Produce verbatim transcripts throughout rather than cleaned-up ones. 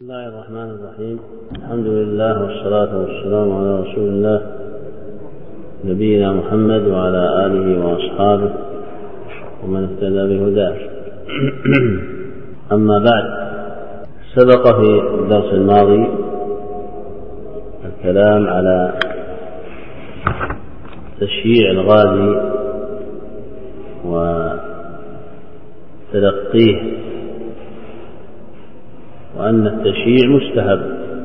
بسم الله الرحمن الرحيم. الحمد لله والصلاة والسلام على رسول الله نبينا محمد وعلى آله وأصحابه ومن اهتدى بهداه. أما بعد، سبق في الدرس الماضي الكلام على تشييع الغازي وتلقيه، وأن التشييع مستحب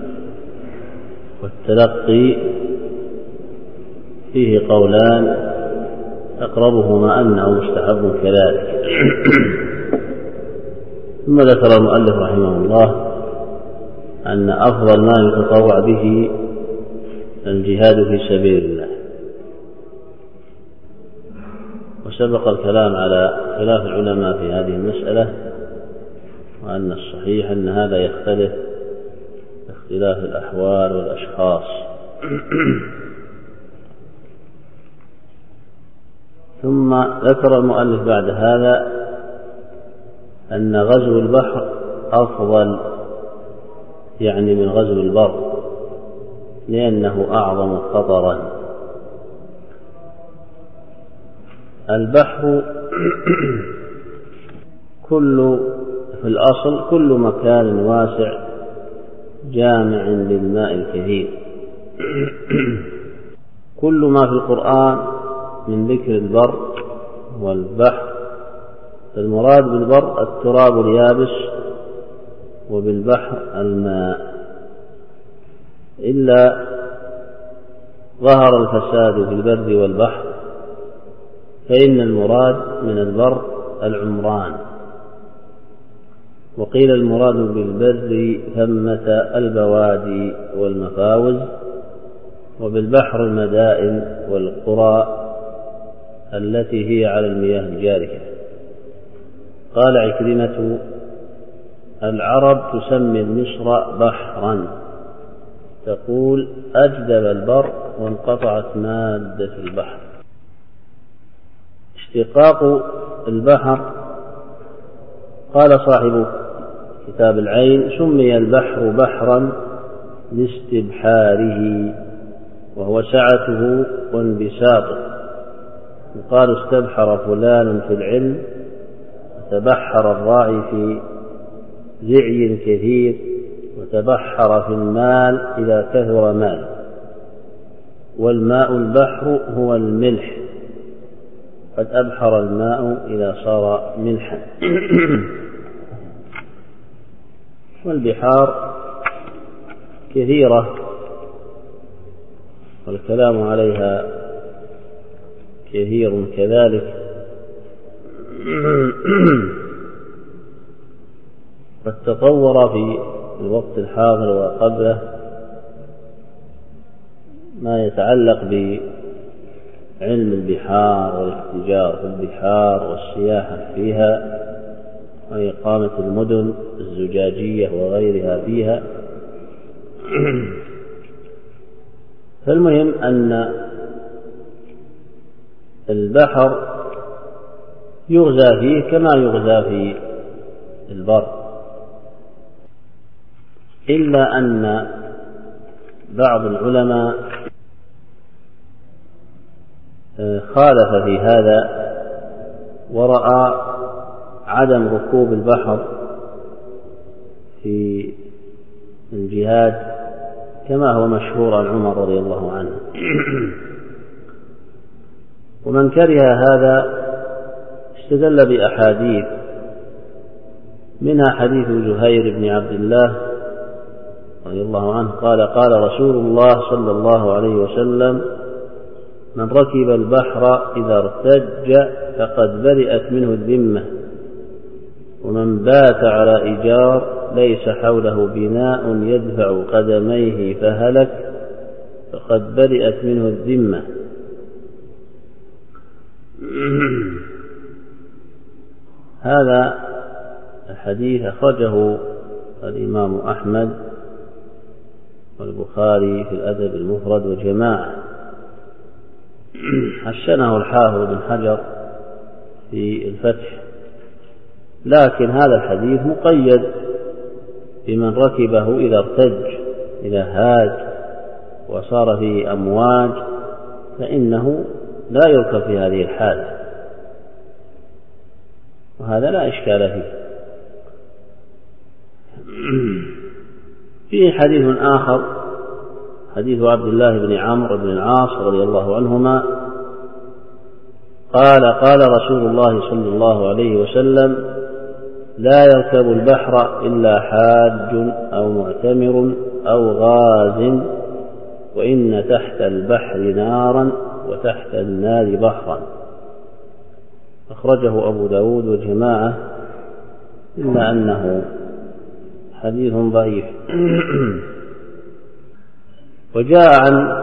والتلقي فيه قولان أقربهما أنه مستحب كذلك. ثم ذكر المؤلف رحمه الله أن أفضل ما يتطوع به الجهاد في سبيل الله، وسبق الكلام على خلاف العلماء في هذه المسألة، وأن الصحيح أن هذا يختلف باختلاف الأحوال والأشخاص. ثم ذكر المؤلف بعد هذا أن غزو البحر أفضل، يعني من غزو البر، لأنه أعظم خطرا. البحر كل في الأصل كل مكان واسع جامع للماء الكثير. كل ما في القرآن من ذكر البر والبحر، المراد بالبر التراب اليابس، وبالبحر الماء، إلا ظهر الفساد في البر والبحر فإن المراد من البر العمران، وقيل المراد بالبر ثمة البوادي والمفاوز، وبالبحر المدائن والقرى التي هي على المياه الجارية. قال عكرمة: العرب تسمي مصر بحرا، تقول أجدب البر وانقطعت مادة البحر. اشتقاق البحر، قال صاحب كتاب العين: سمي البحر بحرا لاستبحاره، وهو سعته وانبساطه. يقال استبحر فلان في العلم، وتبحر الراعي في زعي كثير، وتبحر في المال إذا كثر مال. والماء البحر هو الملح، قد أبحر الماء إذا صار ملحا. والبحار كثيرة والكلام عليها كثير كذلك. قد تطور في الوقت الحاضر وقبله ما يتعلق بعلم البحار والاتجار في البحار والسياحة فيها وإقامة المدن الزجاجية وغيرها فيها. فالمهم أن البحر يغزى فيه كما يغزى في البر، إلا أن بعض العلماء خالف في هذا ورأى عدم ركوب البحر في الجهاد كما هو مشهور عن عمر رضي الله عنه. ومن كره هذا استدل بأحاديث، منها حديث زهير بن عبد الله رضي الله عنه قال: قال رسول الله صلى الله عليه وسلم: من ركب البحر إذا ارتج فقد برئت منه الذمة، ومن بات على إيجار ليس حوله بناء يدفع قدميه فهلك فقد برئت منه الذمة. هذا الحديث أخرجه الإمام أحمد والبخاري في الأدب المفرد وجماعة، حسنه الحافظ بن حجر في الفتح، لكن هذا الحديث مقيد بمن ركبه إذا ارتج، إذا هاج وصار فيه أمواج فإنه لا يركب في هذه الحال، وهذا لا إشكال فيه. فيه حديث آخر، حديث عبد الله بن عمرو بن العاص رضي الله عنهما قال قال رسول الله صلى الله عليه وسلم: لا يركب البحر إلا حاج أو معتمر أو غاز، وإن تحت البحر نارا وتحت النار بحرا. أخرجه أبو داود وجماعة، إلا أنه حديث ضعيف. وجاء عن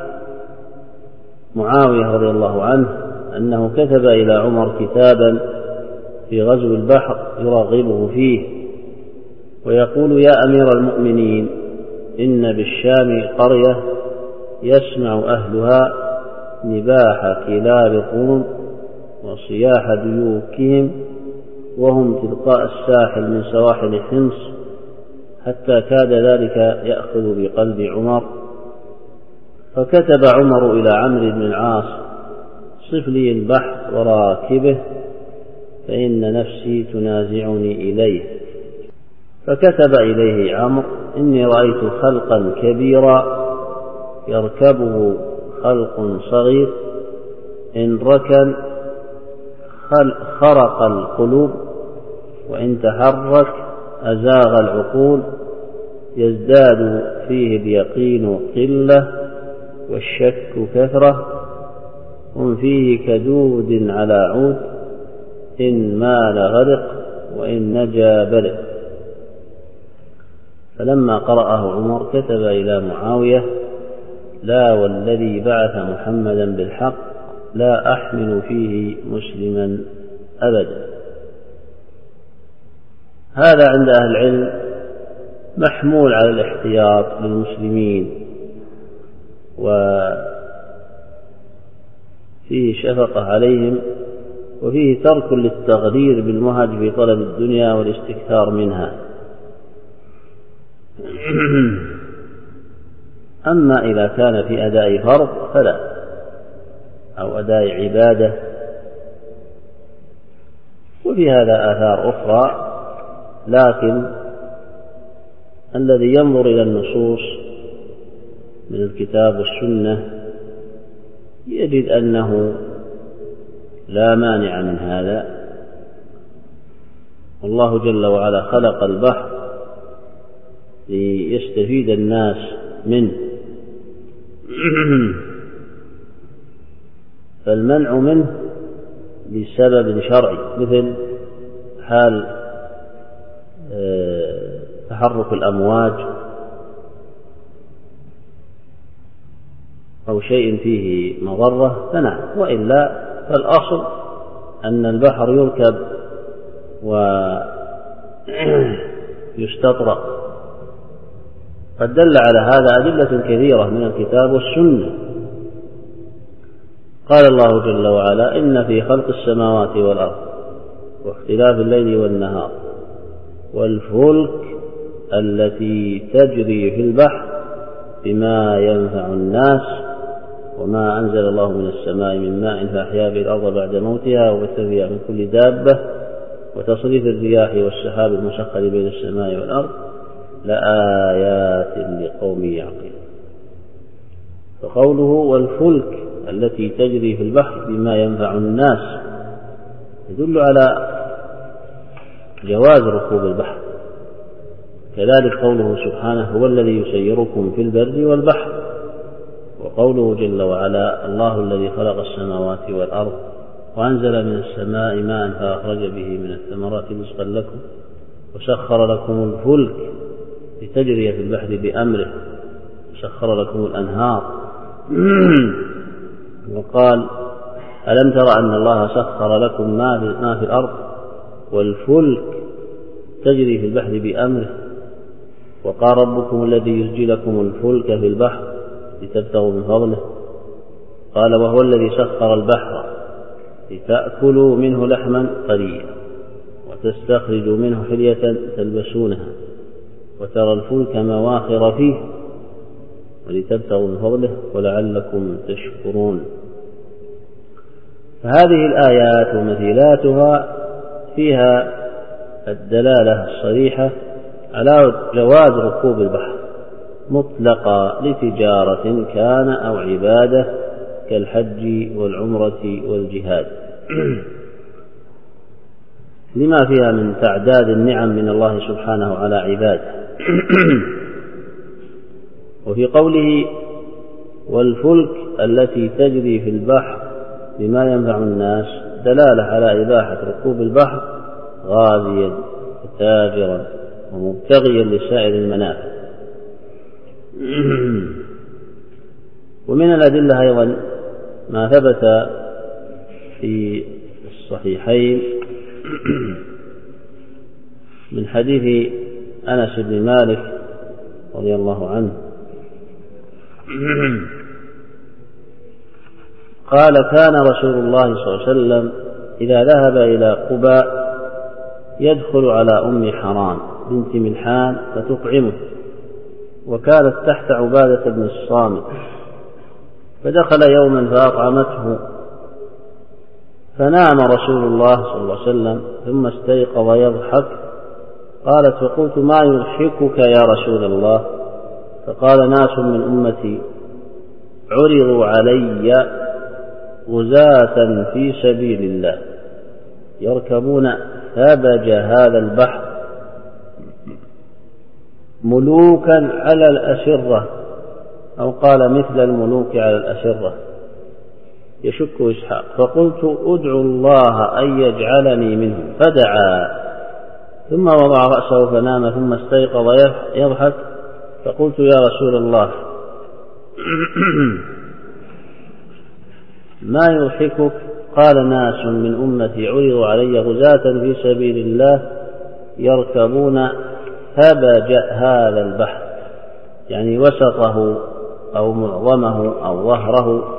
معاوية رضي الله عنه أنه كتب إلى عمر كتابا في غزو البحر يرغبه فيه ويقول: يا أمير المؤمنين، إن بالشام قرية يسمع أهلها نباح كلاب الروم وصياح ديوكهم وهم تلقاء الساحل من سواحل حمص، حتى كاد ذلك يأخذ بقلب عمر. فكتب عمر إلى عمرو بن العاص: صف لي البحر وراكبه فإن نفسي تنازعني إليه. فكتب إليه عمرو: إني رأيت خلقا كبيرا يركبه خلق صغير، إن ركن خرق القلوب، وإن تحرك أزاغ العقول، يزداد فيه اليقين قلة والشك كثرة، هم فيه كدود على عود، إن مال غرق وإن نجا برق. فلما قرأه عمر كتب إلى معاوية: لا والذي بعث محمدا بالحق لا أحمل فيه مسلما أبدا. هذا عند أهل العلم محمول على الاحتياط للمسلمين، وفيه شفقة عليهم، وفيه ترك للتغرير بالمهج في طلب الدنيا والاستكثار منها. أما إذا كان في أداء فرض فلا، أو أداء عبادة. وفي هذا آثار أخرى، لكن الذي ينظر إلى النصوص من الكتاب والسنة يجد أنه لا مانع من هذا. والله جل وعلا خلق البحر ليستفيد الناس منه، فالمنع منه لسبب شرعي، مثل حال تحرك الأمواج أو شيء فيه مضرة فنعم، وإلا فالأصل أن البحر يركب ويستطرق. قد دل على هذا أدلة كثيرة من الكتاب والسنة. قال الله جل وعلا: إن في خلق السماوات والأرض واختلاف الليل والنهار والفلك التي تجري في البحر بما ينفع الناس وما أنزل الله من السماء من ماء فأحيا به الأرض بعد موتها وبث فيها من كل دابة وتصريف الرياح والسحاب المسخر بين السماء والأرض لآيات لقوم يعقلون. فقوله والفلك التي تجري في البحر بما ينفع الناس يدل على جواز ركوب البحر. كذلك قوله سبحانه: هو الذي يسيركم في البر والبحر. وقوله جل وعلا: الله الذي خلق السماوات والأرض وأنزل من السماء ماء فأخرج به من الثمرات رزقا لكم وسخر لكم الفلك لتجري في البحر بأمره وسخر لكم الأنهار. وقال: ألم تر أن الله سخر لكم ما في الأرض والفلك تجري في البحر بأمره. وقال: ربكم الذي يزجي لكم الفلك في البحر لتبتغوا من فضله. قال: وهو الذي سخر البحر لتأكلوا منه لحما طريا وتستخرجوا منه حلية تلبسونها وترى الفلك مواخر فيه ولتبتغوا من فضله ولعلكم تشكرون. فهذه الآيات ومثيلاتها فيها الدلالة الصريحة على جواز ركوب البحر مطلقا لتجارة كان أو عبادة كالحج والعمرة والجهاد، لما فيها من تعداد النعم من الله سبحانه على عباده. وفي قوله والفلك التي تجري في البحر بما ينفع الناس دلالة على إباحة ركوب البحر غازيا وتاجرا ومبتغيا لسائر المنافع. ومن الأدلة أيضا ما ثبت في الصحيحين من حديث أنس بن مالك رضي الله عنه قال كان رسول الله صلى الله عليه وسلم إذا ذهب إلى قباء يدخل على أم حرام بنت ملحان فتطعمه، وكانت تحت عبادة بن الصامت، فدخل يوما فأطعمته، فنام رسول الله صلى الله عليه وسلم ثم استيقظ يضحك. قالت فقلت ما يضحكك يا رسول الله؟ فقال ناس من أمتي عرضوا علي غزاة في سبيل الله يركبون ثبج هذا البحر ملوكا على الأسرة، أو قال مثل الملوك على الأسرة، يشك إسحاق. فقلت ادعو الله أن يجعلني منهم، فدعا ثم وضع رأسه فنام ثم استيقظ يضحك. فقلت يا رسول الله ما يضحكك؟ قال ناس من أمتي عرضوا علي غزاة في سبيل الله يركبون ثبج هذا البحر، يعني وسطه أو معظمه أو ظهره،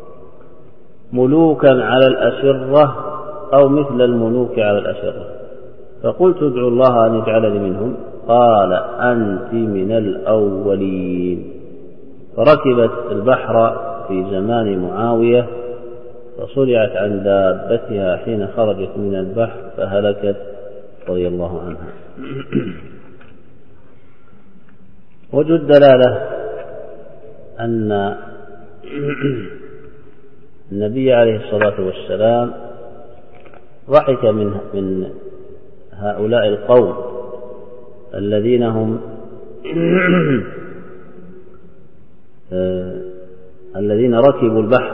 ملوكا على الأسرة أو مثل الملوك على الأسرة. فقلت ادعو الله أن يجعلني منهم. قال أنت من الأولين. فركبت البحر في زمان معاوية فصرعت عن دابتها حين خرجت من البحر فهلكت رضي الله عنها. وجه الدلالة أن النبي عليه الصلاة والسلام ضحك من من هؤلاء القوم الذين هم الذين ركبوا البحر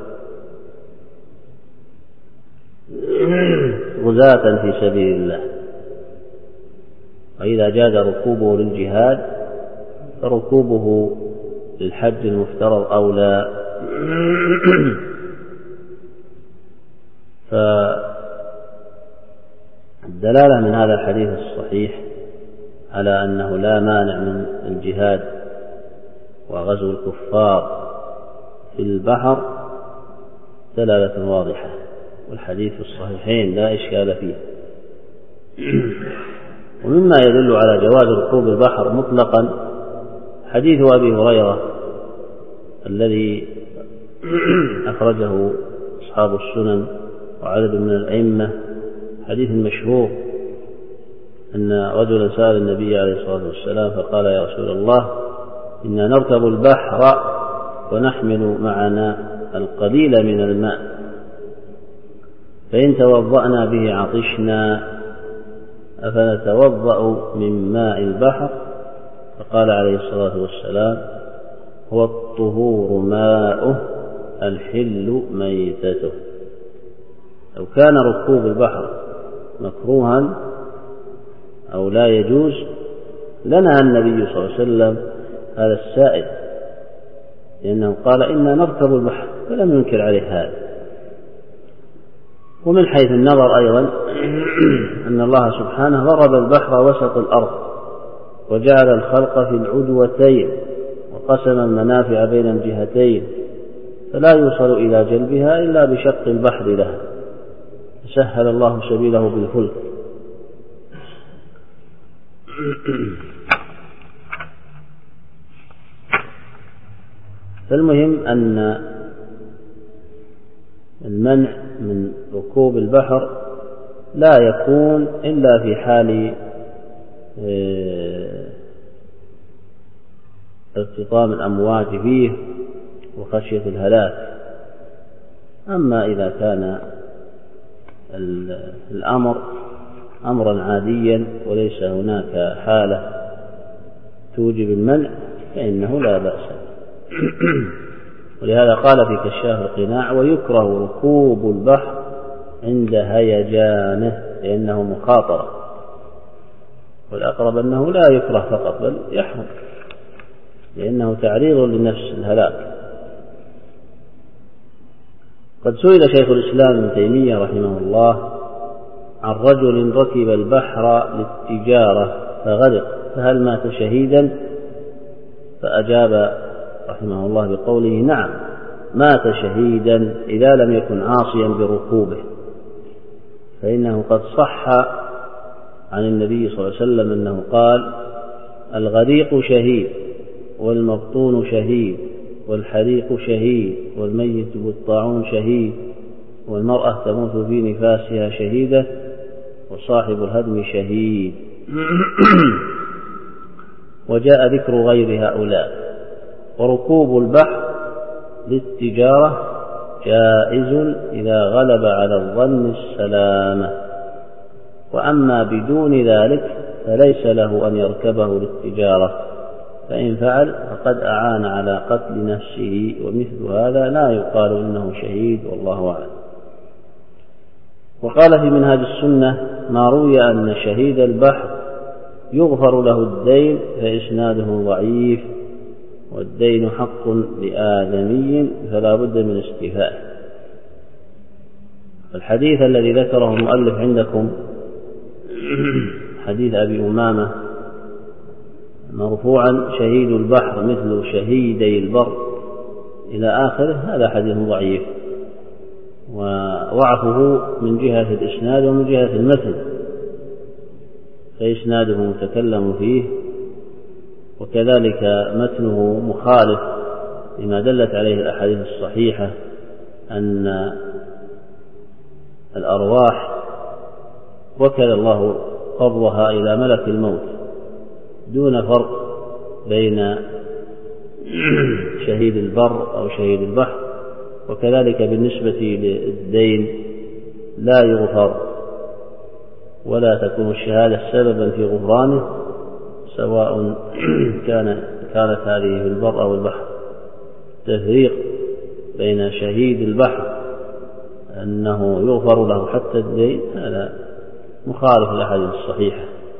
غزاة في سبيل الله، وإذا جاز ركوبه للجهاد فركوبه للحج المفترض أولى. فالدلالة من هذا الحديث الصحيح على أنه لا مانع من الجهاد وغزو الكفار في البحر دلالة واضحة، والحديث في الصحيحين لا إشكال فيه. ومما يدل على جواز ركوب البحر مطلقا حديث أبي هريرة الذي أخرجه أصحاب السنن وعدد من الأئمة، حديث مشهور أن رجلا سأل النبي عليه الصلاة والسلام فقال يا رسول الله إنا نركب البحر ونحمل معنا القليل من الماء، فإن توضأنا به عطشنا أفنتوضأ من ماء البحر؟ فقال عليه الصلاة والسلام هو الطهور ماؤه الحل ميتته. لو كان ركوب البحر مكروها أو لا يجوز لنهى النبي صلى الله عليه وسلم هذا السائل، لأنه قال إنا نركب البحر فلم ينكر عليه هذا. ومن حيث النظر أيضا أن الله سبحانه ضرب البحر وسط الأرض وجعل الخلق في العدوتين وقسم المنافع بين الجهتين، فلا يوصل إلى جلبها إلا بشق البحر لها، سهل الله سبيله بالفلك. فالمهم أن المنع من ركوب البحر لا يكون إلا في حال ارتطام الأمواج فيه وخشية الهلاك. أما إذا كان الأمر أمرا عاديا وليس هناك حالة توجب المنع فإنه لا بأس. ولهذا قال في كشاف القناع: ويكره ركوب البحر عند هيجانه لأنه مخاطرة. والأقرب أنه لا يكره فقط بل يحرم لأنه تعريض لنفس الهلاك. قد سئل شيخ الإسلام ابن تيمية رحمه الله عن رجل ركب البحر للتجارة فغرق فهل مات شهيدا؟ فأجاب رحمه الله بقوله: نعم، مات شهيدا إذا لم يكن عاصيا بركوبه، فإنه قد صح عن النبي صلى الله عليه وسلم أنه قال: الغريق شهيد، والمبطون شهيد، والحريق شهيد، والميت بالطاعون شهيد، والمرأة تموت في نفاسها شهيدة، وصاحب الهدم شهيد. وجاء ذكر غير هؤلاء. وركوب البحر للتجارة جائز إذا غلب على الظن السلامة، وأما بدون ذلك فليس له أن يركبه للتجارة، فإن فعل فقد أعان على قتل نفسه، ومثل هذا لا يقال إنه شهيد، والله أعلم. وقال في منهاج السنة: ما روي أن شهيد البحر يغفر له الدين فإسناده ضعيف، والدين حق لآدمي فلا بد من استيفائه. الحديث الذي ذكره المؤلف عندكم حديث أبي أمامة مرفوعا: شهيد البحر مثل شهيدي البر إلى آخره، هذا حديث ضعيف، وضعفه من جهة الإسناد ومن جهة المتن، فإسناده متكلم فيه، وكذلك متنه مخالف لما دلت عليه الأحاديث الصحيحة أن الأرواح وكل الله قبضها إلى ملك الموت دون فرق بين شهيد البر أو شهيد البحر. وكذلك بالنسبة للدين لا يغفر ولا تكون الشهادة سببا في غفرانه، سواء كان كانت هذه في البر أو البحر. تفريق بين شهيد البحر أنه يغفر له حتى الدين هذا مخالف للأحاديث الصحيحة.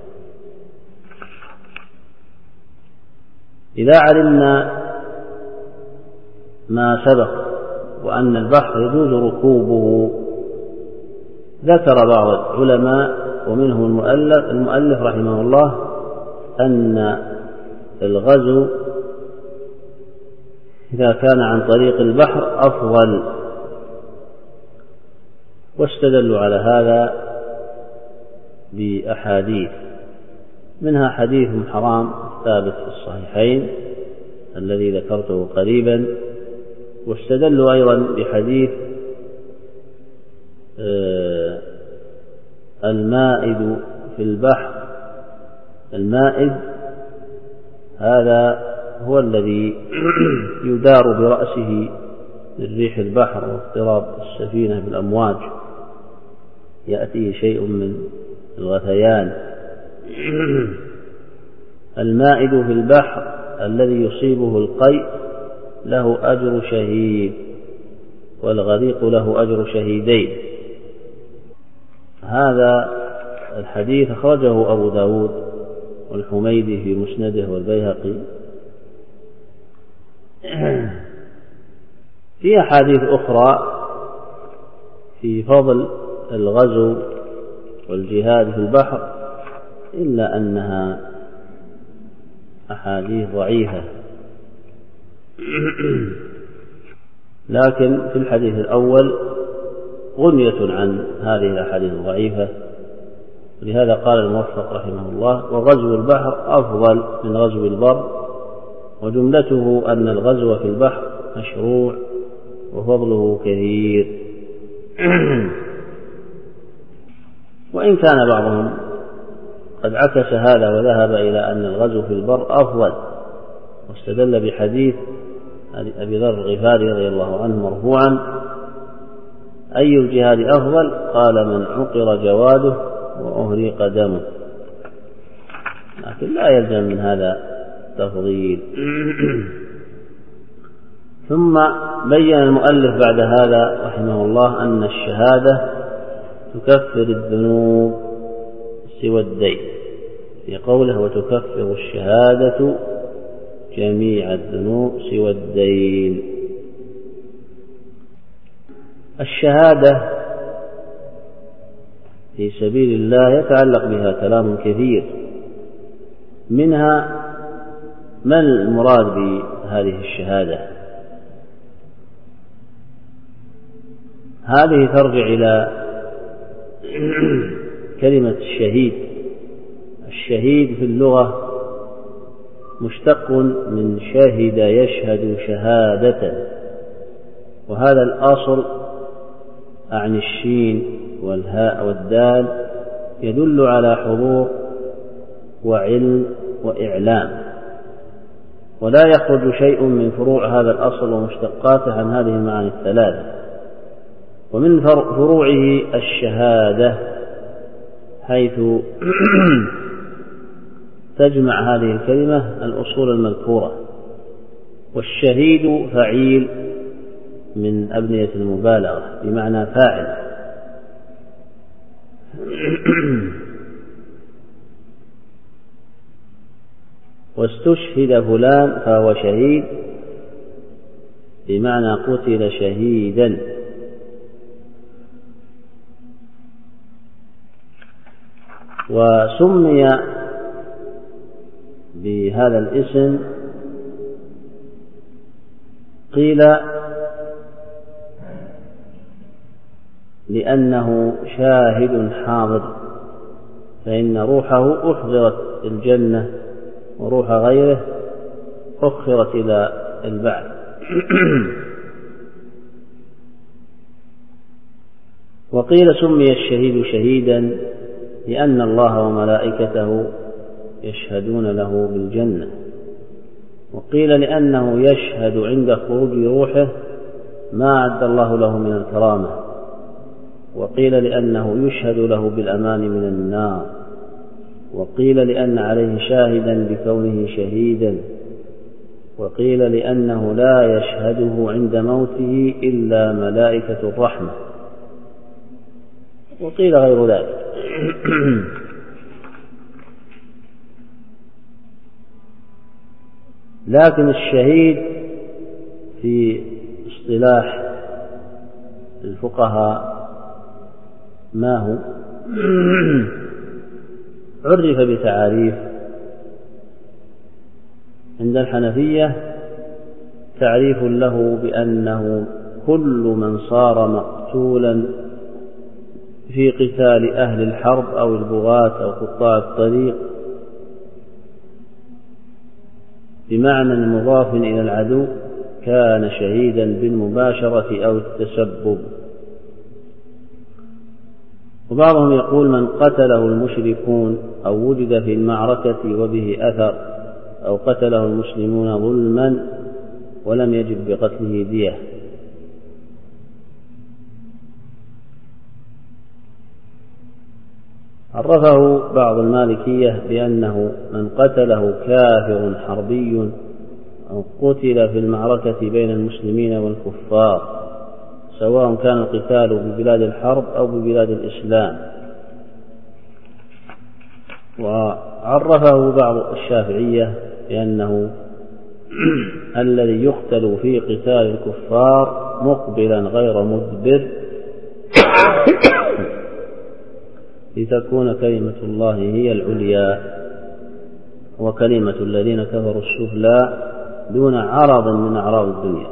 إذا علمنا ما سبق وأن البحر يجوز ركوبه، ذكر بعض العلماء ومنهم المؤلف, المؤلف رحمه الله أن الغزو إذا كان عن طريق البحر أفضل، واستدلوا على هذا بأحاديث، منها حديث حرام ثابت في الصحيحين الذي ذكرته قريبا، واستدلوا أيضا بحديث المائد في البحر. المائد هذا هو الذي يدار برأسه من ريح البحر واضطراب السفينة بالأمواج، يأتيه شيء من الغثيان. المائد في البحر الذي يصيبه القيء له أجر شهيد، والغريق له أجر شهيدين. هذا الحديث أخرجه أبو داود والحميدي في مسنده والبيهقي. في أحاديث أخرى في فضل الغزو والجهاد في البحر، إلا أنها أحاديث ضعيفة. لكن في الحديث الأول غنية عن هذه الأحاديث الضعيفة، لهذا قال الموفق رحمه الله: وغزو البحر أفضل من غزو البر، وجملته أن الغزو في البحر مشروع وفضله كثير. وإن كان بعضهم قد عكس هذا وذهب إلى أن الغزو في البر أفضل، واستدل بحديث أبي ذر الغفاري رضي الله عنه مرفوعا: أي الجهاد أفضل؟ قال: من عقر جواده وأهريق دمه. لكن لا يلزم من هذا تفضيل. ثم بين المؤلف بعد هذا رحمه الله أن الشهادة تكفر الذنوب سوى الدين، في قوله: وتكفر الشهادة جميع الذنوب سوى الدين. الشهادة في سبيل الله يتعلق بها كلام كثير، منها ما المراد بهذه الشهادة. هذه ترجع إلى كلمة الشهيد. الشهيد في اللغة مشتق من شهد يشهد شهادة، وهذا الأصل عن الشين والهاء والدال يدل على حضور وعلم وإعلام، ولا يخرج شيء من فروع هذا الأصل ومشتقاته عن هذه المعاني الثلاثة. ومن فروعه الشهادة، حيث تجمع هذه الكلمة الأصول المذكورة. والشهيد فعيل من أبنية المبالغة بمعنى فاعل. واستشهد فلان فهو شهيد بمعنى قتل شهيدا. وسمي بهذا الاسم قيل لأنه شاهد حاضر، فإن روحه أحضرت الجنة وروح غيره أخرت إلى البعث. وقيل سمي الشهيد شهيدا لأن الله وملائكته يشهدون له بالجنة. وقيل لأنه يشهد عند خروج روحه ما أعد الله له من الكرامة. وقيل لأنه يشهد له بالأمان من النار. وقيل لأن عليه شاهدا بكونه شهيدا. وقيل لأنه لا يشهده عند موته إلا ملائكة الرحمة. وقيل غير ذلك. لكن الشهيد في اصطلاح الفقهاء ما هو؟ عرف بتعاريف. عند الحنفية تعريف له بأنه كل من صار مقتولا في قتال أهل الحرب أو البغاة أو قطاع الطريق بمعنى مضاف إلى العدو كان شهيدا بالمباشرة أو التسبب. وبعضهم يقول من قتله المشركون أو وجد في المعركة وبه أثر أو قتله المسلمون ظلما ولم يجب بقتله دية. عرفه بعض المالكية بأنه من قتله كافر حربي أو قتل في المعركة بين المسلمين والكفار سواء كان القتال ببلاد الحرب أو ببلاد الإسلام. وعرفه بعض الشافعية بأنه الذي يقتل في قتال الكفار مقبلا غير مدبر لتكون كلمة الله هي العليا وكلمة الذين كفروا السفلى دون عرض من أعراض الدنيا.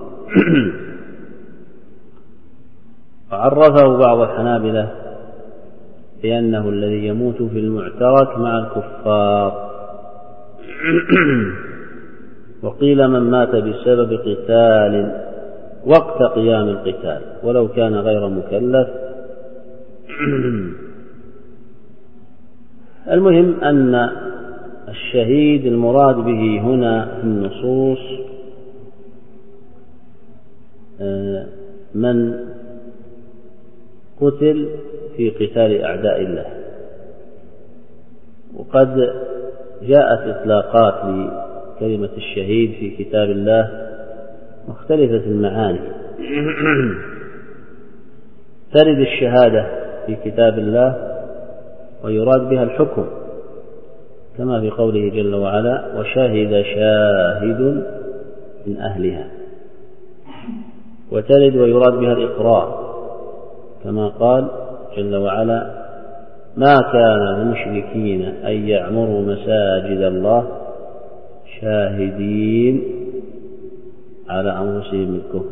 وعرفه بعض الحنابلة بأنه الذي يموت في المعترك مع الكفار. وقيل من مات بسبب قتال وقت قيام القتال ولو كان غير مكلف. المهم أن الشهيد المراد به هنا في النصوص من قتل في قتال أعداء الله. وقد جاءت إطلاقات لكلمة الشهيد في كتاب الله مختلفة المعاني. ترد الشهادة في كتاب الله ويراد بها الحكم كما في قوله جل وعلا وشهد شاهد من أهلها، وترد ويراد بها الإقرار كما قال جل وعلا ما كان للمشركين أن يعمروا مساجد الله شاهدين على أنفسهم بالكفر.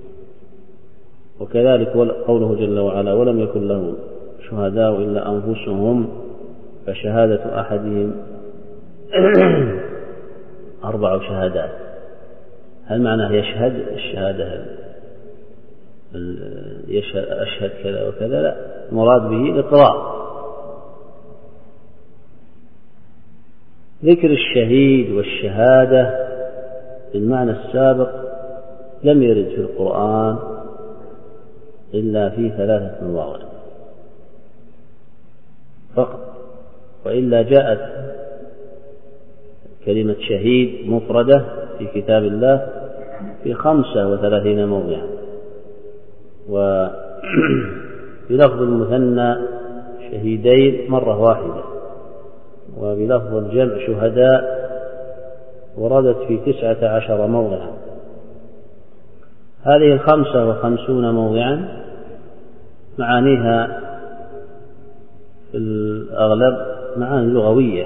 وكذلك قوله جل وعلا ولم يكن لهم شهداء إلا أنفسهم فشهادة أحدهم أربع شهادات. هل معناه يشهد الشهادة يشهد أشهد كذا وكذا؟ لا، مراد به الإقرار. ذكر الشهيد والشهادة بالمعنى السابق لم يرد في القرآن إلا في ثلاثة مواضع فقط، وإلا جاءت كلمة شهيد مفردة في كتاب الله في خمسة وثلاثين موضعا، وبلفظ المثنى شهيدين مرة واحدة، وبلفظ الجمع شهداء وردت في تسعة عشر موضعا. هذه الخمسة وخمسون موضعا معانيها في الأغلب معاني لغوية،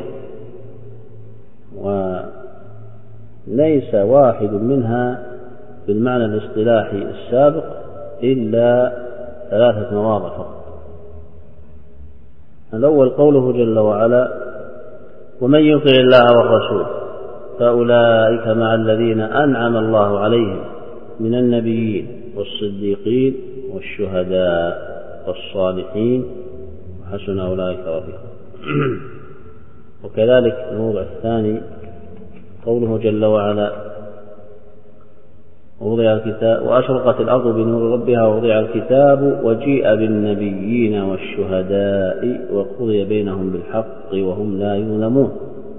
وليس واحد منها بالمعنى الاصطلاحي السابق إلا ثلاثة مواضع فقط. الأول قوله جل وعلا ومن يطع الله والرسول فأولئك مع الذين أنعم الله عليهم من النبيين والصديقين والشهداء والصالحين وحسن أولئك رفيقا. وكذلك الموضع الثاني قوله جل وعلا ووضع الكتاب وأشرقت الأرض بنور ربها ووضع الكتاب وجيء بالنبيين والشهداء وقضي بينهم بالحق وهم لا يظلمون.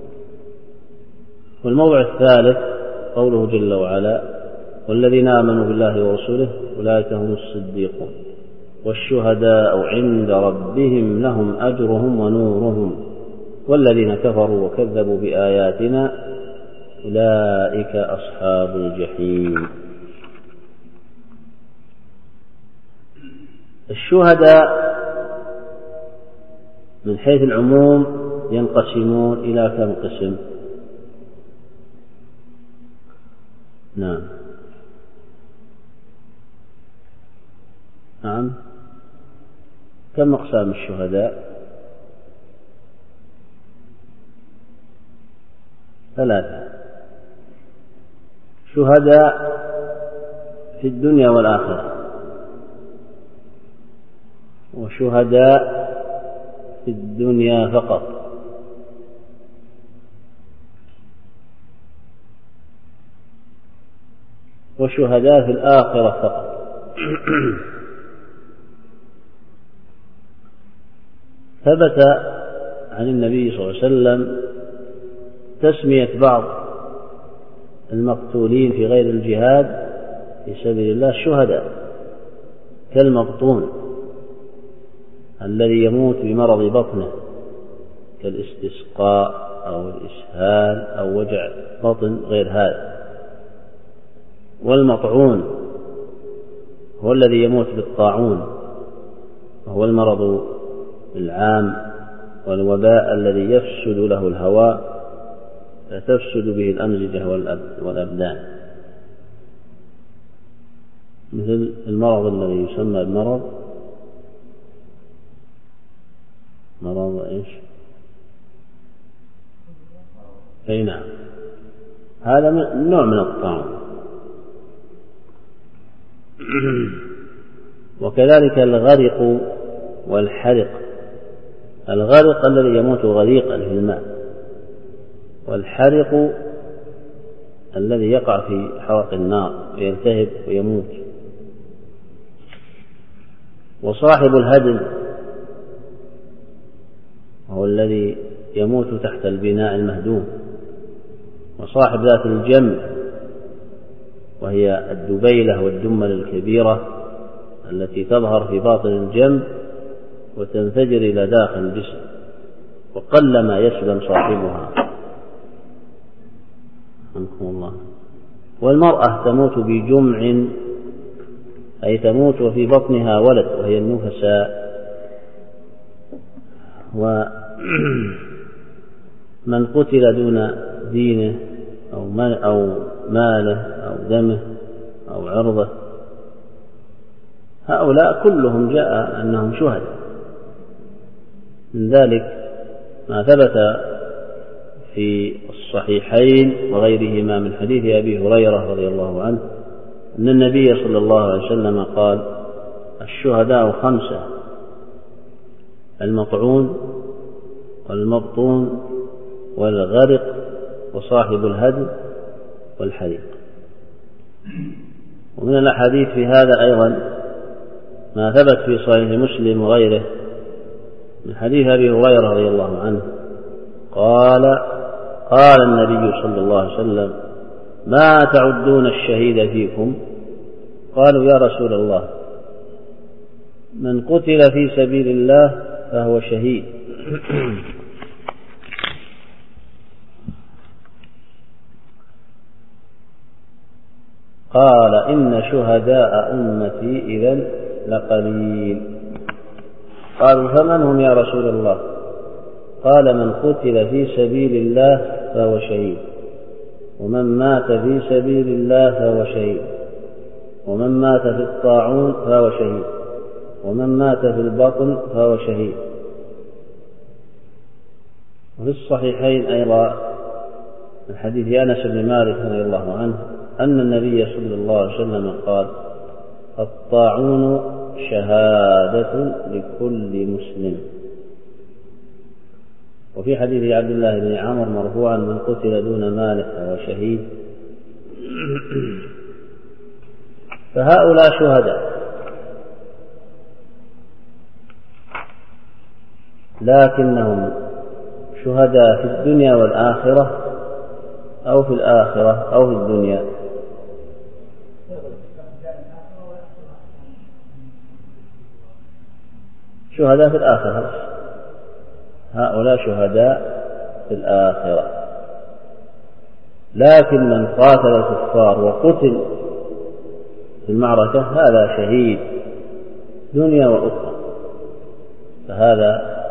والموضع الثالث قوله جل وعلا والذين آمنوا بالله ورسوله أولئك هم الصديقون والشهداء عند ربهم لهم أجرهم ونورهم والذين كفروا وكذبوا بآياتنا أولئك أصحاب الجحيم. الشهداء من حيث العموم ينقسمون إلى كم قسم؟ نعم نعم كم أقسام الشهداء؟ ثلاثة. شهداء في الدنيا والآخرة، وشهداء في الدنيا فقط، وشهداء في الآخرة فقط. ثبت عن النبي صلى الله عليه وسلم تسمية بعض المقتولين في غير الجهاد في سبيل الله شهداء، كالمبطون الذي يموت بمرض بطنه كالاستسقاء أو الإسهال أو وجع بطن غير هذا، والمطعون هو الذي يموت بالطاعون وهو المرض العام والوباء الذي يفسد له الهواء فتفسد به الأمزجة والأبدان، مثل المرض الذي يسمى المرض مرض إيش؟ أي نعم، هذا نوع من الطاعون. وكذلك الغرق والحرق. الغرق الذي يموت غريقا في الماء، والحرق الذي يقع في حرق النار ويلتهب ويموت. وصاحب الهدم هو الذي يموت تحت البناء المهدوم. وصاحب ذات الجنب وهي الدبيلة والدمل الكبيرة التي تظهر في باطن الجنب وتنفجر إلى داخل الجسم، وقلما يسلم صاحبها. رحمكم الله. والمرأة تموت بجمع، أي تموت وفي بطنها ولد، وهي النفساء. ومن قتل دون دينه أو ماله أو دمه أو عرضه، هؤلاء كلهم جاء أنهم شهداء. من ذلك ما ثبت في الصحيحين وغيرهما من حديث أبي هريرة رضي الله عنه أن النبي صلى الله عليه وسلم قال: الشهداء خمسة: المطعون والمبطون والغرق وصاحب الهدم والحريق. ومن الأحاديث في هذا أيضا ما ثبت في صحيح مسلم وغيره من حديث أبي هريرة رضي الله عنه قال: قال النبي صلى الله عليه وسلم: ما تعدون الشهيد فيكم؟ قالوا: يا رسول الله، من قتل في سبيل الله فهو شهيد. قال: إن شهداء أمتي إذن لقليل. قالوا: فمن هم يا رسول الله؟ قال: من قتل في سبيل الله فهو شهيد، ومن مات في سبيل الله فهو شهيد، ومن مات في الطاعون فهو شهيد، ومن مات في البطن فهو شهيد. وفي الصحيحين أيضا من حديث أنس بن مالك رضي الله عنه أن النبي صلى الله عليه وسلم قال: الطاعون شهادة لكل مسلم. وفي حديث عبد الله بن عمرو مرفوعا: من قتل دون ماله فهو شهيد. فهؤلاء شهداء، لكنهم شهداء في الدنيا والآخرة، أو في الآخرة أو في الدنيا. شهداء في الآخرة، هؤلاء شهداء في الآخرة. لكن من قاتل الكفار وقتل في المعركة هذا شهيد دنيا وأخرى، فهذا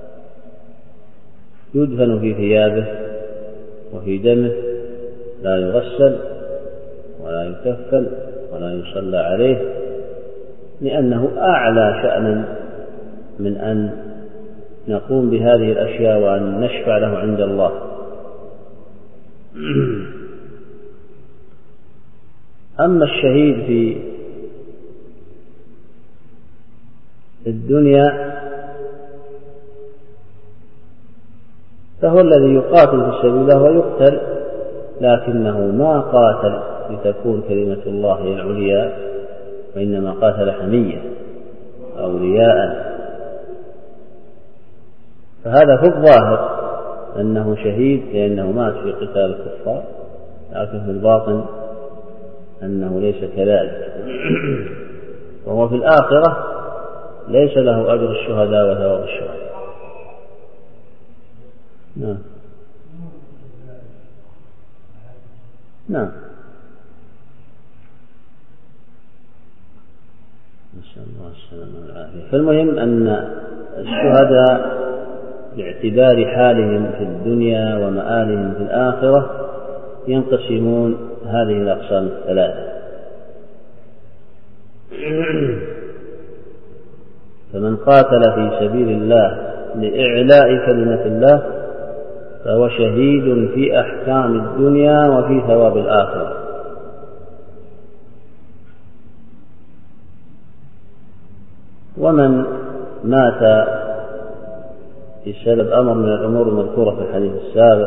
يدفن في ثيابه وفي دمه، لا يغسل ولا يكفن ولا يصلى عليه، لأنه أعلى شأنا من أن نقوم بهذه الأشياء وأن نشفع له عند الله. أما الشهيد في الدنيا فهو الذي يقاتل في سبيل الله ويقتل، لكنه ما قاتل لتكون كلمة الله هي العليا، وإنما قاتل حمية أو رياء. فهذا في الظاهر أنه شهيد لأنه مات في قتال الكفار، لكن في الباطن أنه ليس كذلك، وهو في الآخرة ليس له أجر الشهداء وثواب الشهداء. نعم نعم نسأل الله السلامة والعافية. فالمهم أن الشهداء باعتبار حالهم في الدنيا ومآلهم في الآخرة ينقسمون هذه الأقسام الثلاثة. فمن قاتل في سبيل الله لإعلاء كلمة الله فهو شهيد في أحكام الدنيا وفي ثواب الآخرة. ومن مات بسبب أمر من الأمور المذكورة في الحديث السابق،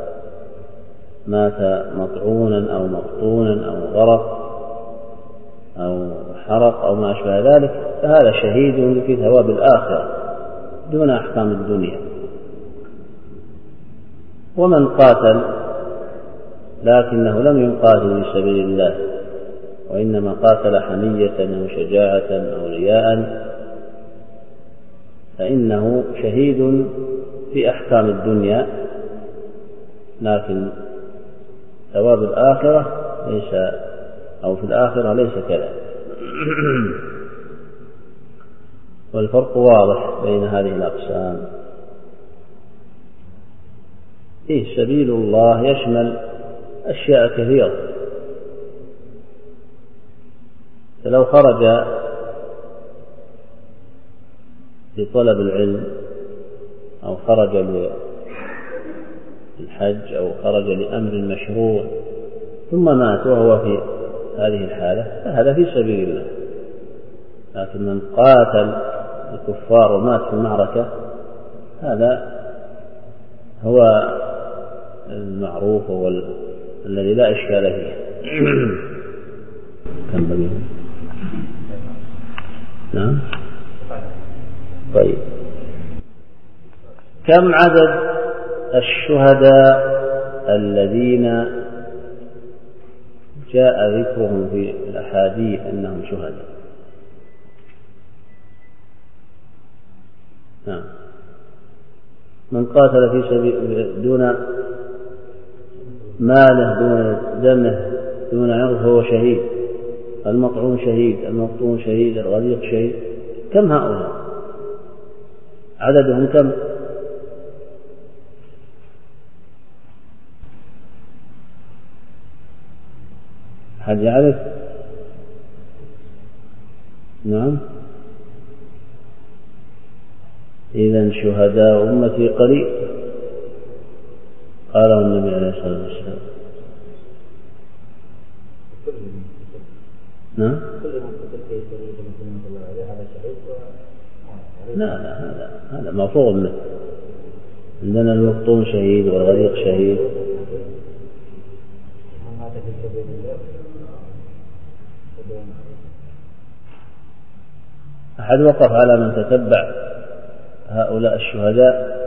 مات مطعونا أو مقطونا أو غرق أو حرق أو ما أشبه ذلك، فهذا شهيد في ثواب الآخرة دون أحكام الدنيا. ومن قاتل لكنه لم يقاتل في سبيل الله وإنما قاتل حمية أو شجاعة أو رياء، فإنه شهيد في أحكام الدنيا، لكن ثواب الآخرة ليس، أو في الآخرة ليس كذلك. والفرق واضح بين هذه الأقسام. فيه سبيل الله يشمل أشياء كثيرة، فلو خرج لطلب العلم أو خرج للحج أو خرج لأمر مشروع ثم مات وهو في هذه الحالة فهذا في سبيل الله. لكن من قاتل الكفار ومات في المعركة هذا هو المعروف هو الذي لا إشكال فيه. كم بقي؟ نعم. طيب، كم عدد الشهداء الذين جاء ذكرهم في الأحاديث أنهم شهداء؟ نعم. من قاتل في سبيل دون ماله دون دمه دون عرضه فهو شهيد. المطعون شهيد، المقطوع شهيد، الغريق شهيد. كم هؤلاء؟ عددهم كم؟ حد يعرف؟ نعم. إذن شهداء أمتي قليل، قاله النبي عليه الصلاة والسلام. نعم. لا لا هذا هذا مفروض منه. عندنا المقطوع شهيد والغريق شهيد. أحد وقف على من تتبع هؤلاء الشهداء؟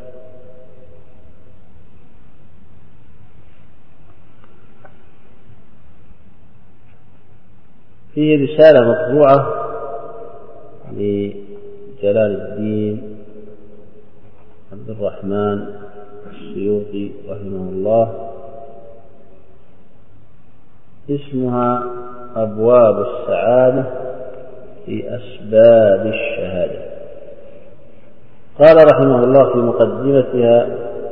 فيه رسالة مطبوعة لجلال الدين عبد الرحمن السيوطي رحمه الله اسمها أبواب السعادة في أسباب الشهادة. قال رحمه الله في مقدمتها: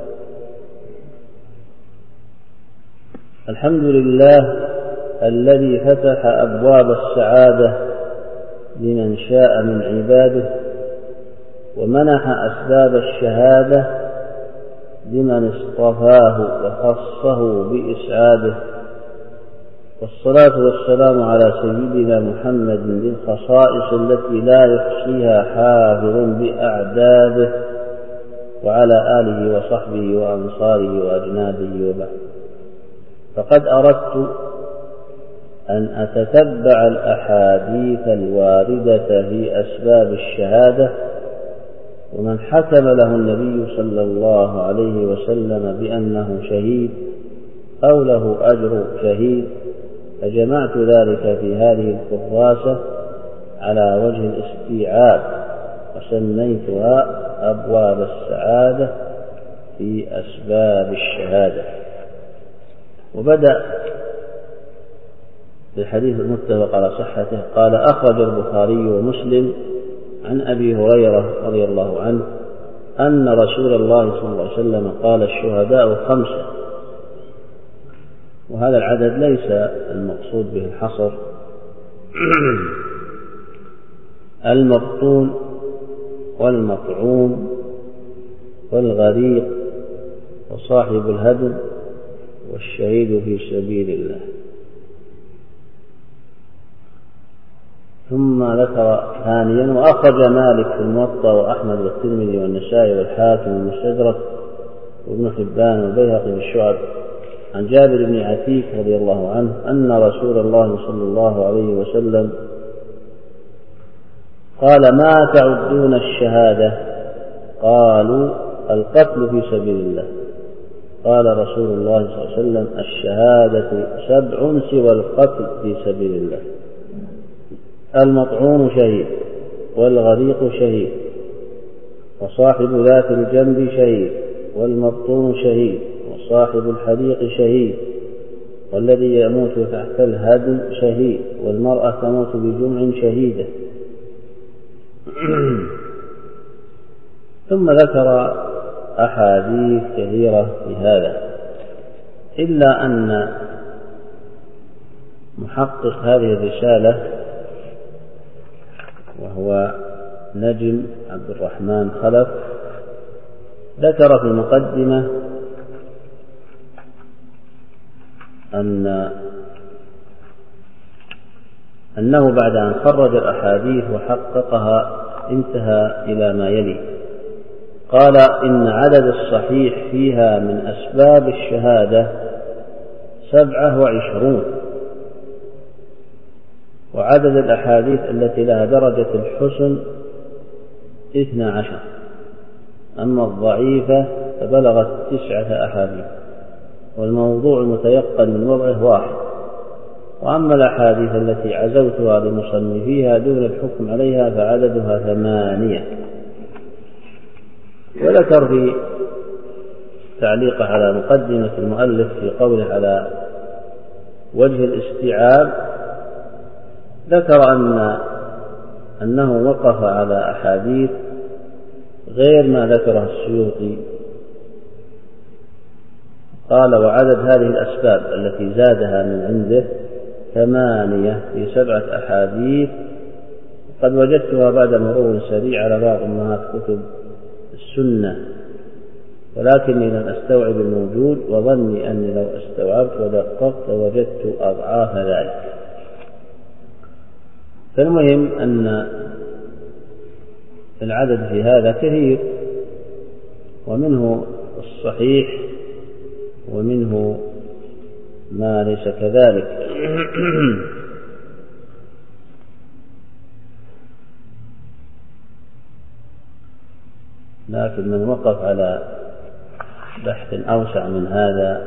الحمد لله الذي فتح أبواب السعادة لمن شاء من عباده ومنح أسباب الشهادة لمن اصطفاه وخصه بإسعاده، والصلاة والسلام على سيدنا محمد ذي الخصائص التي لا يحصيها حافظ بأعداده، وعلى آله وصحبه وأنصاره وأجناده وبعد. فقد أردت أن أتتبع الأحاديث الواردة في أسباب الشهادة ومن حكم له النبي صلى الله عليه وسلم بأنه شهيد أو له أجر شهيد، فجمعت ذلك في هذه الكراسة على وجه الاستيعاب وسميتها أبواب السعادة في أسباب الشهادة. وبدأ بالحديث المتفق على صحته. قال: أخرج البخاري ومسلم عن أبي هريرة رضي الله عنه أن رسول الله صلى الله عليه وسلم قال: الشهداء خمسة. وهذا العدد ليس المقصود به الحصر. المبطون والمطعوم والغريق وصاحب الهدم والشهيد في سبيل الله. ثم ذكر ثانيا: وأخرج مالك في الموطأ وأحمد والترمذي والنسائي والحاكم والمستدرك وابن حبان والبيهقي في الشعب عن جابر بن عتيك رضي الله عنه أن رسول الله صلى الله عليه وسلم قال: ما تعدون الشهادة؟ قالوا: القتل في سبيل الله. قال رسول الله صلى الله عليه وسلم: الشهادة سبع سوى القتل في سبيل الله: المطعون شهيد، والغريق شهيد، وصاحب ذات الجنب شهيد، والمبطون شهيد، وصاحب الحديق شهيد، والذي يموت تحت الهدم شهيد، والمرأة تموت بجمع شهيدة. ثم ذكر أحاديث كثيرة في هذا، إلا أن محقق هذه الرسالة وهو نجم عبد الرحمن خلف ذكر في المقدمة أن أنه بعد أن خرج الأحاديث وحققها انتهى إلى ما يلي. قال: إن عدد الصحيح فيها من أسباب الشهادة سبعة وعشرون، وعدد الأحاديث التي لها درجة الحسن اثنى عشر، أما الضعيفة فبلغت تسعة أحاديث، والموضوع المتيقن من وضعه واحد. وأما الأحاديث التي عزوتها لمصنفيها دون الحكم عليها فعددها ثمانية. وذكر في تعليقه على مقدمة المؤلف في قوله على وجه الاستيعاب، ذكر أن أنه وقف على أحاديث غير ما ذكره السيوطي. قال: وعدد هذه الأسباب التي زادها من عنده ثمانية في سبعة أحاديث، قد وجدتها بعد مرور سريع على بعض أمهات كتب السنة، ولكني لم أستوعب الموجود، وظني أني لو استوعبت ودققت وجدت أضعاف ذلك. فالمهم أن العدد في هذا كثير، ومنه الصحيح ومنه ما ليس كذلك. لكن من وقف على بحث أوسع من هذا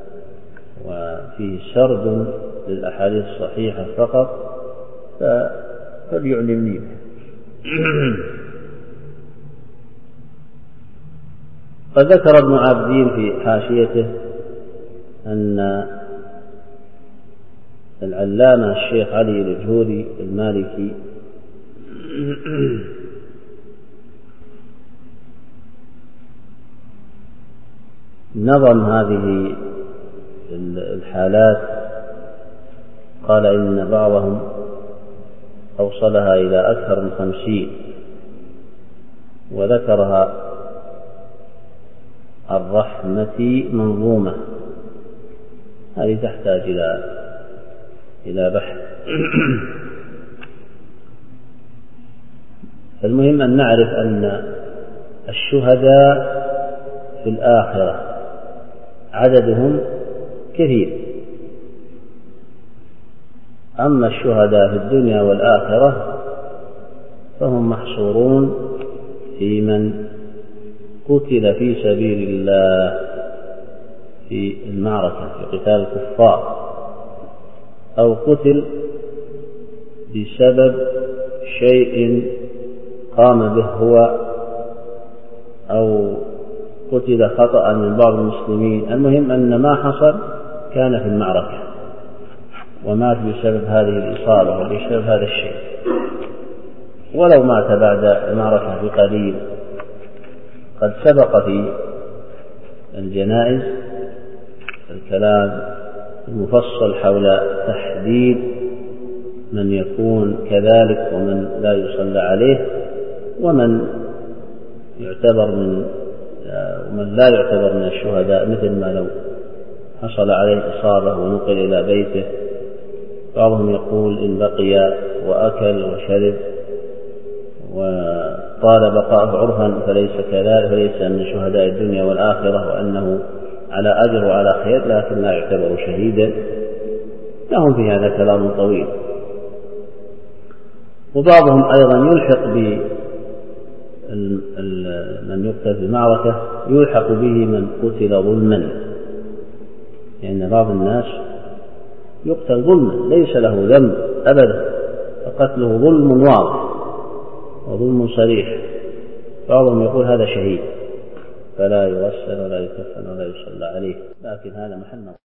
وفيه سرد للأحاديث الصحيحة فقط فليعلمني به. قد ذكر ابن عابدين في حاشيته أن العلامة الشيخ علي الجهوري المالكي نظم هذه الحالات. قال إن بعضهم أوصلها إلى أكثر من خمسين، وذكرها الرحمة منظومة. هذه تحتاج إلى إلى بحث. المهم أن نعرف أن الشهداء في الآخرة عددهم كثير، أما الشهداء في الدنيا والآخرة فهم محصورون في من قتل في سبيل الله في المعركة في قتال الكفار، أو قتل بسبب شيء قام به هو، أو قتل خطأ من بعض المسلمين. المهم أن ما حصل كان في المعركة ومات بسبب هذه الإصابة وبسبب هذا الشيء، ولو مات بعد المعركة بقليل. قد سبق في الجنائز الكلام المفصل حول تحديد من يكون كذلك ومن لا يصلى عليه، ومن يعتبر من ومن لا يعتبر من الشهداء، مثل ما لو حصل عليه إصابة ونقل إلى بيته بعضهم يقول إن بقي وأكل وشرب وطال بقاءه عرفا فليس كذلك، فليس من شهداء الدنيا والآخرة، وأنه على أجر وعلى خير لكن لا يعتبر شهيدا. لهم في هذا كلام طويل. وبعضهم أيضا يلحق ب من يقتل في المعركة يلحق به من قتل ظلما، لأن يعني بعض الناس يقتل ظلما ليس له ذنب أبدا، فقتله ظلم واضح وظلم صريح، بعضهم يقول هذا شهيد فلا يغسل ولا يكفن ولا يصلى عليه، لكن هذا محل